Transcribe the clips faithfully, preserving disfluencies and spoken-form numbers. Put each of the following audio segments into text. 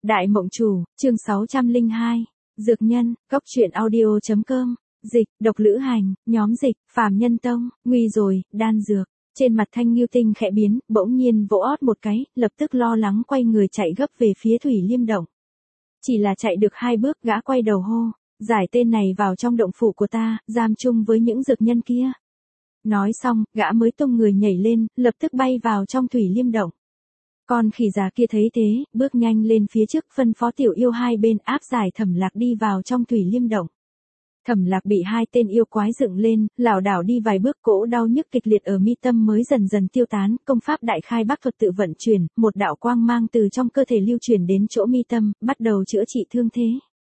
Đại Mộng Chủ, chương sáu trăm lẻ hai, Dược Nhân, Góc truyện audio.com, Dịch, Độc Lữ Hành, nhóm dịch, Phàm Nhân Tông, nguy rồi, đan dược. Trên mặt Thanh Ngưu Tinh khẽ biến, bỗng nhiên vỗ ót một cái, lập tức lo lắng quay người chạy gấp về phía Thủy Liêm Động. Chỉ là chạy được hai bước, gã quay đầu hô, giải tên này vào trong động phủ của ta, giam chung với những dược nhân kia. Nói xong, gã mới tung người nhảy lên, lập tức bay vào trong Thủy Liêm Động. Con khỉ già kia thấy thế, bước nhanh lên phía trước, phân phó tiểu yêu hai bên áp giải Thẩm Lạc đi vào trong Thủy Liêm Động. Thẩm Lạc bị hai tên yêu quái dựng lên, lảo đảo đi vài bước, cỗ đau nhức kịch liệt ở mi tâm mới dần dần tiêu tán, công pháp đại khai bắc thuật tự vận chuyển, một đạo quang mang từ trong cơ thể lưu chuyển đến chỗ mi tâm, bắt đầu chữa trị thương thế.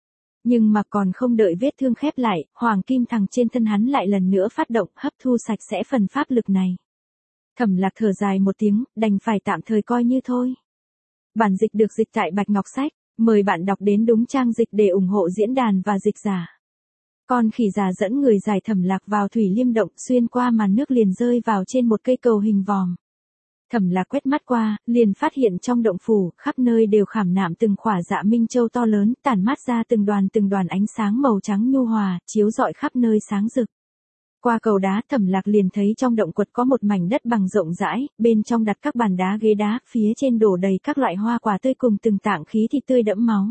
Nhưng mà còn không đợi vết thương khép lại, hoàng kim thằng trên thân hắn lại lần nữa phát động, hấp thu sạch sẽ phần pháp lực này. Thẩm Lạc thở dài một tiếng, đành phải tạm thời coi như thôi. Bản dịch được dịch tại Bạch Ngọc Sách, mời bạn đọc đến đúng trang dịch để ủng hộ diễn đàn và dịch giả. Con khỉ già dẫn người giải Thẩm Lạc vào Thủy Liêm Động, xuyên qua màn nước liền rơi vào trên một cây cầu hình vòm. Thẩm Lạc quét mắt qua, liền phát hiện trong động phủ, khắp nơi đều khảm nạm từng khỏa dạ minh châu to lớn, tản mát ra từng đoàn từng đoàn ánh sáng màu trắng nhu hòa, chiếu rọi khắp nơi sáng rực. Qua cầu đá, Thẩm Lạc liền thấy trong động quật có một mảnh đất bằng rộng rãi, bên trong đặt các bàn đá ghế đá, phía trên đổ đầy các loại hoa quả tươi cùng từng tảng khí thịt tươi đẫm máu.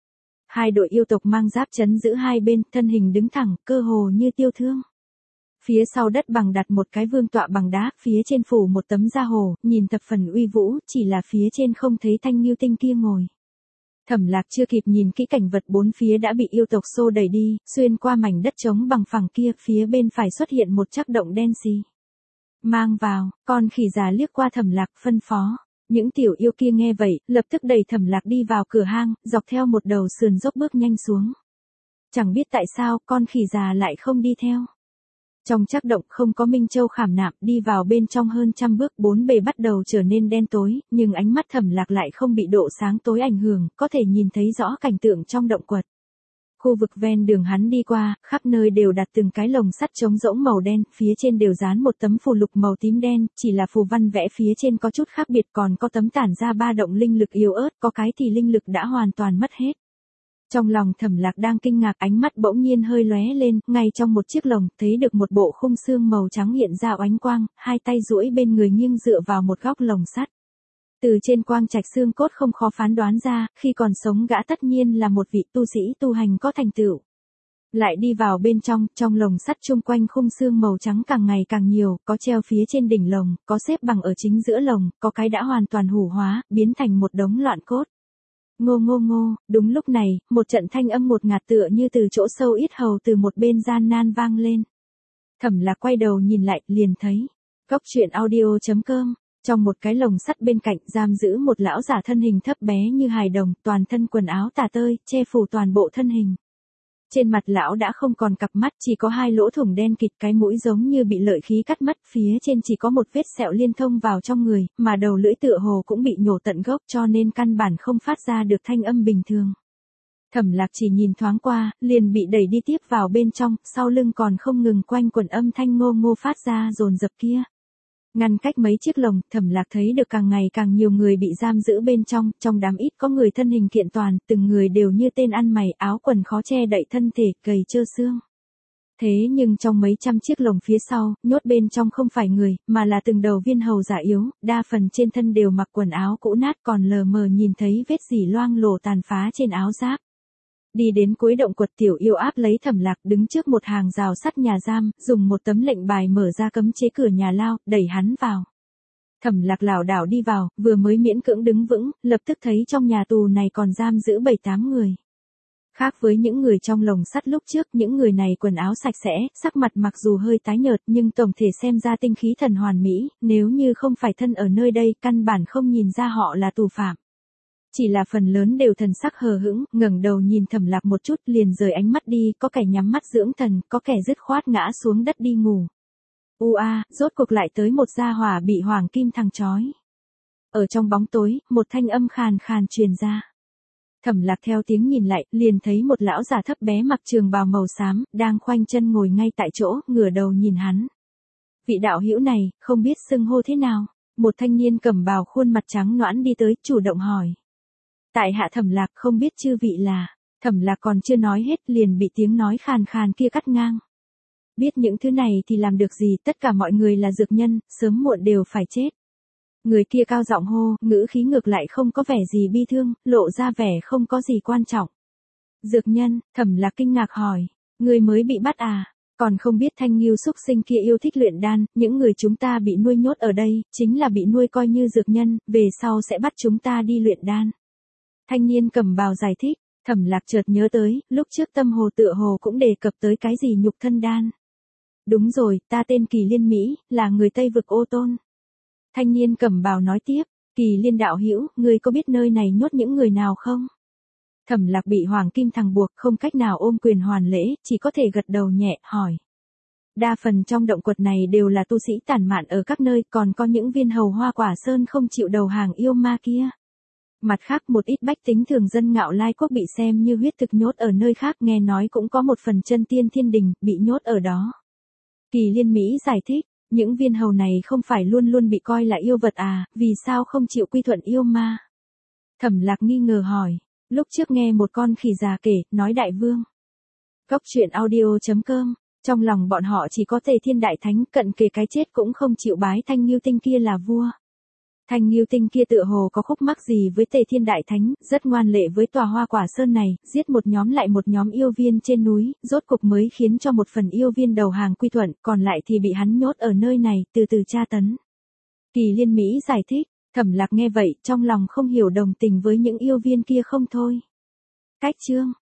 Hai đội yêu tộc mang giáp trấn giữ hai bên, thân hình đứng thẳng, cơ hồ như tiêu thương. Phía sau đất bằng đặt một cái vương tọa bằng đá, phía trên phủ một tấm da hồ, nhìn thập phần uy vũ, chỉ là phía trên không thấy Thanh Ngưu Tinh kia ngồi. Thẩm Lạc chưa kịp nhìn kỹ cảnh vật bốn phía đã bị yêu tộc xô đẩy đi, xuyên qua mảnh đất trống bằng phẳng kia, phía bên phải xuất hiện một trắc động đen xì. Mang vào, con khỉ già liếc qua Thẩm Lạc, phân phó. Những tiểu yêu kia nghe vậy, lập tức đẩy Thẩm Lạc đi vào cửa hang, dọc theo một đầu sườn dốc bước nhanh xuống. Chẳng biết tại sao, con khỉ già lại không đi theo. Trong trắc động không có minh châu khảm nạm, đi vào bên trong hơn trăm bước, bốn bề bắt đầu trở nên đen tối, nhưng ánh mắt Thẩm Lạc lại không bị độ sáng tối ảnh hưởng, có thể nhìn thấy rõ cảnh tượng trong động quật. Khu vực ven đường hắn đi qua, khắp nơi đều đặt từng cái lồng sắt trống rỗng màu đen, phía trên đều dán một tấm phù lục màu tím đen, chỉ là phù văn vẽ phía trên có chút khác biệt, còn có tấm tản ra ba động linh lực yếu ớt, có cái thì linh lực đã hoàn toàn mất hết. Trong lòng Thẩm Lạc đang kinh ngạc, ánh mắt bỗng nhiên hơi lóe lên, ngay trong một chiếc lồng, thấy được một bộ khung xương màu trắng hiện ra oánh quang, hai tay duỗi bên người nghiêng dựa vào một góc lồng sắt. Từ trên quang trạch xương cốt không khó phán đoán ra, khi còn sống gã tất nhiên là một vị tu sĩ tu hành có thành tựu. Lại đi vào bên trong, trong lồng sắt chung quanh khung xương màu trắng càng ngày càng nhiều, có treo phía trên đỉnh lồng, có xếp bằng ở chính giữa lồng, có cái đã hoàn toàn hủ hóa, biến thành một đống loạn cốt. Ngô ngô ngô, đúng lúc này, một trận thanh âm ngột ngạt tựa như từ chỗ sâu yết hầu từ một bên gian nan vang lên. Thẩm Lạc quay đầu nhìn lại, liền thấy. Góc truyện audio.com, trong một cái lồng sắt bên cạnh giam giữ một lão giả thân hình thấp bé như hài đồng, toàn thân quần áo tả tơi, che phủ toàn bộ thân hình. Trên mặt lão đã không còn cặp mắt, chỉ có hai lỗ thủng đen kịt, cái mũi giống như bị lợi khí cắt mất, phía trên chỉ có một vết sẹo liên thông vào trong người, mà đầu lưỡi tựa hồ cũng bị nhổ tận gốc, cho nên căn bản không phát ra được thanh âm bình thường. Thẩm Lạc chỉ nhìn thoáng qua, liền bị đẩy đi tiếp vào bên trong, sau lưng còn không ngừng quanh quẩn âm thanh ngô ngô phát ra dồn dập kia. Ngăn cách mấy chiếc lồng, Thẩm Lạc thấy được càng ngày càng nhiều người bị giam giữ bên trong, trong đám ít có người thân hình kiện toàn, từng người đều như tên ăn mày, áo quần khó che đậy thân thể, gầy trơ xương. Thế nhưng trong mấy trăm chiếc lồng phía sau, nhốt bên trong không phải người, mà là từng đầu viên hầu giả yếu, đa phần trên thân đều mặc quần áo cũ nát, còn lờ mờ nhìn thấy vết dỉ loang lổ tàn phá trên áo giáp. Đi đến cuối động quật, tiểu yêu áp lấy Thẩm Lạc đứng trước một hàng rào sắt nhà giam, dùng một tấm lệnh bài mở ra cấm chế cửa nhà lao, đẩy hắn vào. Thẩm Lạc lảo đảo đi vào, vừa mới miễn cưỡng đứng vững, lập tức thấy trong nhà tù này còn giam giữ bảy tám người. Khác với những người trong lồng sắt lúc trước, những người này quần áo sạch sẽ, sắc mặt mặc dù hơi tái nhợt nhưng tổng thể xem ra tinh khí thần hoàn mỹ, nếu như không phải thân ở nơi đây, căn bản không nhìn ra họ là tù phạm. Chỉ là phần lớn đều thần sắc hờ hững, ngẩng đầu nhìn Thẩm Lạc một chút liền rời ánh mắt đi, có kẻ nhắm mắt dưỡng thần, có kẻ dứt khoát ngã xuống đất đi ngủ. U a, rốt cuộc lại tới một gia hỏa bị hoàng kim thằng chói. Ở trong bóng tối, một thanh âm khàn khàn truyền ra. Thẩm Lạc theo tiếng nhìn lại, liền thấy một lão già thấp bé mặc trường bào màu xám, đang khoanh chân ngồi ngay tại chỗ, ngửa đầu nhìn hắn. Vị đạo hữu này, không biết xưng hô thế nào? Một thanh niên cầm bào khuôn mặt trắng nõn đi tới, chủ động hỏi. Tại hạ Thẩm Lạc không biết chư vị là, Thẩm Lạc còn chưa nói hết liền bị tiếng nói khàn khàn kia cắt ngang. Biết những thứ này thì làm được gì, tất cả mọi người là dược nhân, sớm muộn đều phải chết. Người kia cao giọng hô, ngữ khí ngược lại không có vẻ gì bi thương, lộ ra vẻ không có gì quan trọng. Dược nhân, Thẩm Lạc kinh ngạc hỏi, người mới bị bắt à? Còn không biết Thanh Nghiêu xúc sinh kia yêu thích luyện đan, những người chúng ta bị nuôi nhốt ở đây, chính là bị nuôi coi như dược nhân, về sau sẽ bắt chúng ta đi luyện đan. Thanh niên cầm bào giải thích, Thẩm Lạc chợt nhớ tới, lúc trước Tâm Hồ tựa hồ cũng đề cập tới cái gì nhục thân đan. Đúng rồi, ta tên Kỳ Liên Mỹ, là người Tây Vực Ô Tôn. Thanh niên cầm bào nói tiếp, Kỳ Liên đạo hữu, ngươi có biết nơi này nhốt những người nào không? Thẩm Lạc bị Hoàng Kim thằng buộc, không cách nào ôm quyền hoàn lễ, chỉ có thể gật đầu nhẹ, hỏi. Đa phần trong động quật này đều là tu sĩ tản mạn ở các nơi, còn có những viên hầu Hoa Quả Sơn không chịu đầu hàng yêu ma kia. Mặt khác một ít bách tính thường dân Ngạo Lai quốc bị xem như huyết thực nhốt ở nơi khác, nghe nói cũng có một phần chân tiên thiên đình, bị nhốt ở đó. Kỳ Liên Mỹ giải thích, những viên hầu này không phải luôn luôn bị coi là yêu vật à, vì sao không chịu quy thuận yêu ma? Thẩm Lạc nghi ngờ hỏi, lúc trước nghe một con khỉ già kể, nói đại vương. Góc truyện audio chấm com, trong lòng bọn họ chỉ có Tề Thiên Đại Thánh, cận kề cái chết cũng không chịu bái Thanh Nghiêu Tinh kia là vua. Thanh Nghiêu Tinh kia tựa hồ có khúc mắc gì với Tề Thiên Đại Thánh, rất ngoan lệ với tòa Hoa Quả Sơn này, giết một nhóm lại một nhóm yêu viên trên núi, rốt cục mới khiến cho một phần yêu viên đầu hàng quy thuận, còn lại thì bị hắn nhốt ở nơi này, từ từ tra tấn. Kỳ Liên Mỹ giải thích, Thẩm Lạc nghe vậy, trong lòng không hiểu đồng tình với những yêu viên kia không thôi. Cách chương